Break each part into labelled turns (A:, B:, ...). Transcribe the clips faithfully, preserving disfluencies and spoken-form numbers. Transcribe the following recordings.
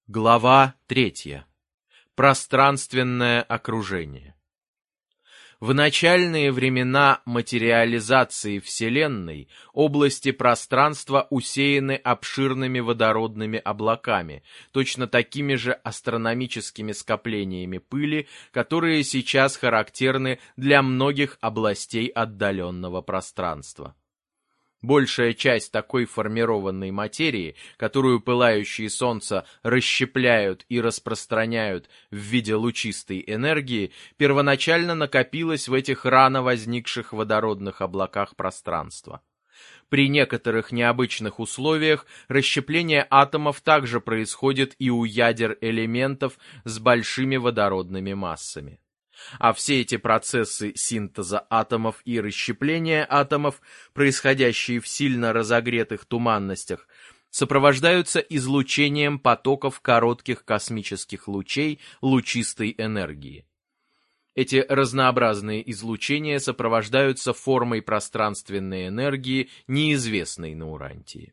A: Глава третья. Пространственное окружение. В начальные времена материализации Вселенной области пространства усеяны обширными водородными облаками, точно такими же астрономическими скоплениями пыли, которые сейчас характерны для многих областей отдаленного пространства. Большая часть такой формированной материи, которую пылающие солнца расщепляют и распространяют в виде лучистой энергии, первоначально накопилась в этих рано возникших водородных облаках пространства. При некоторых необычных условиях расщепление атомов также происходит и у ядер элементов с большими водородными массами. А все эти процессы синтеза атомов и расщепления атомов, происходящие в сильно разогретых туманностях, сопровождаются излучением потоков коротких космических лучей лучистой энергии. Эти разнообразные излучения сопровождаются формой пространственной энергии, неизвестной на Урантии.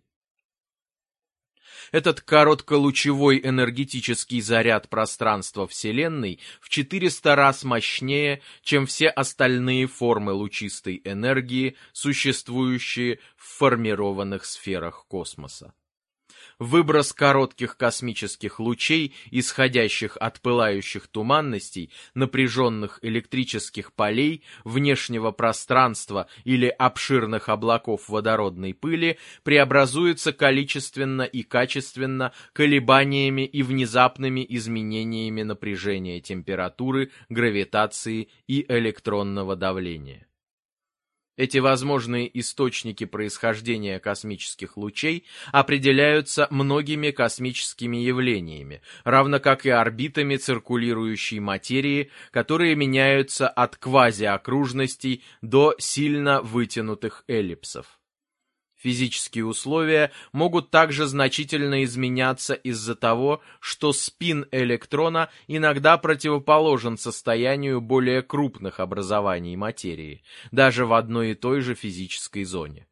A: Этот коротколучевой энергетический заряд пространства Вселенной в четыреста раз мощнее, чем все остальные формы лучистой энергии, существующие в формированных сферах космоса. Выброс коротких космических лучей, исходящих от пылающих туманностей, напряженных электрических полей, внешнего пространства или обширных облаков водородной пыли, преобразуется количественно и качественно колебаниями и внезапными изменениями напряжения температуры, гравитации и электронного давления. Эти возможные источники происхождения космических лучей определяются многими космическими явлениями, равно как и орбитами циркулирующей материи, которые меняются от квазиокружностей до сильно вытянутых эллипсов. Физические условия могут также значительно изменяться из-за того, что спин электрона иногда противоположен состоянию более крупных образований материи, даже в одной и той же физической зоне.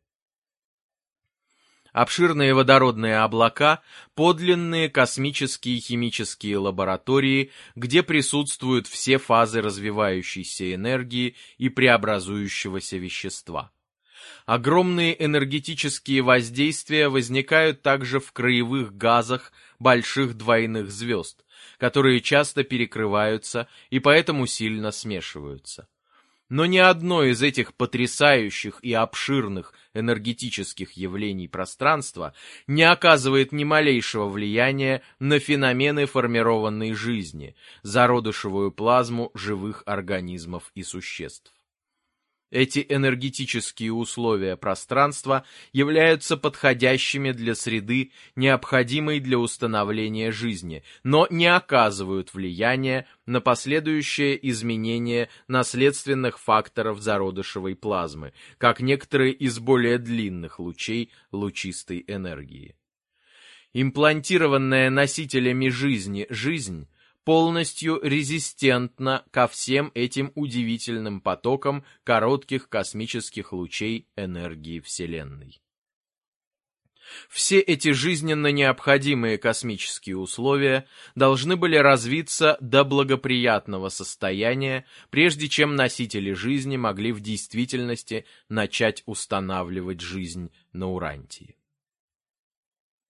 A: Обширные водородные облака – подлинные космические химические лаборатории, где присутствуют все фазы развивающейся энергии и преобразующегося вещества. Огромные энергетические воздействия возникают также в краевых газах больших двойных звезд, которые часто перекрываются и поэтому сильно смешиваются. Но ни одно из этих потрясающих и обширных энергетических явлений пространства не оказывает ни малейшего влияния на феномены формированной жизни, зародышевую плазму живых организмов и существ. Эти энергетические условия пространства являются подходящими для среды, необходимой для установления жизни, но не оказывают влияния на последующее изменение наследственных факторов зародышевой плазмы, как некоторые из более длинных лучей лучистой энергии. Имплантированная носителями жизни жизнь полностью резистентна ко всем этим удивительным потокам коротких космических лучей энергии Вселенной. Все эти жизненно необходимые космические условия должны были развиться до благоприятного состояния, прежде чем носители жизни могли в действительности начать устанавливать жизнь на Урантии.